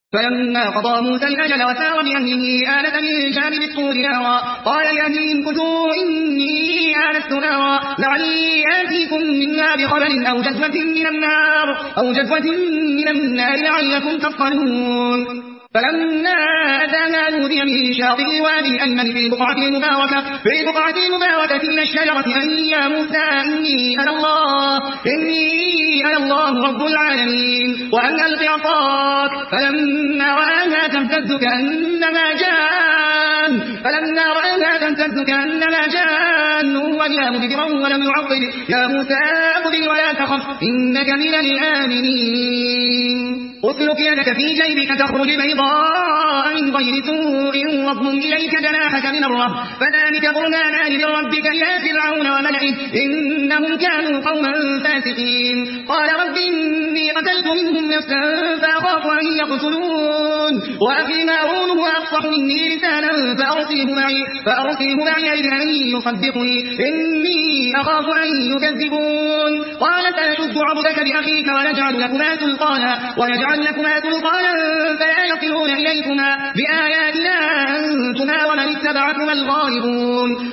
فلما قضى موسى الأجل وسار بأهله آنس من جانب الطور نارا قال لأهلهم كثوا إني آنست نارا لعلي آتيكم منها بخبر أو جذوة من النار لعلكم تصطلون فلما أتاها نودي من شاطئ الوادي الأيمن في البقعة المباركة من الشجرة أن يا موسى إني أنا الله رب العالمين وأن ألق عصاك فلما رآها تهتز كأنما جان ولا مدبرا ولم يعقب يا موسى أقبل ولا تخف إنك من الآمنين أسلك يدك في جيبك تخرج بيضاء من غير سوء واضمم إليك جناحك من الرهب فذلك برهانان من ربك إلى فرعون وملئه إنهم كانوا قوما فاسقين قال رب إني قتلت منهم نفسا فأخاف أن يقتلون وأخي هارون هو أفصح مني لسانا فأرسله معي أن يصدقني إني أخاف أن يكذبون قال سأشد عضدك بأخيك ونجعل لكما سلطانا فلا يصلون إليكما بآياتنا أنتما ومن اتبعكما الغالبون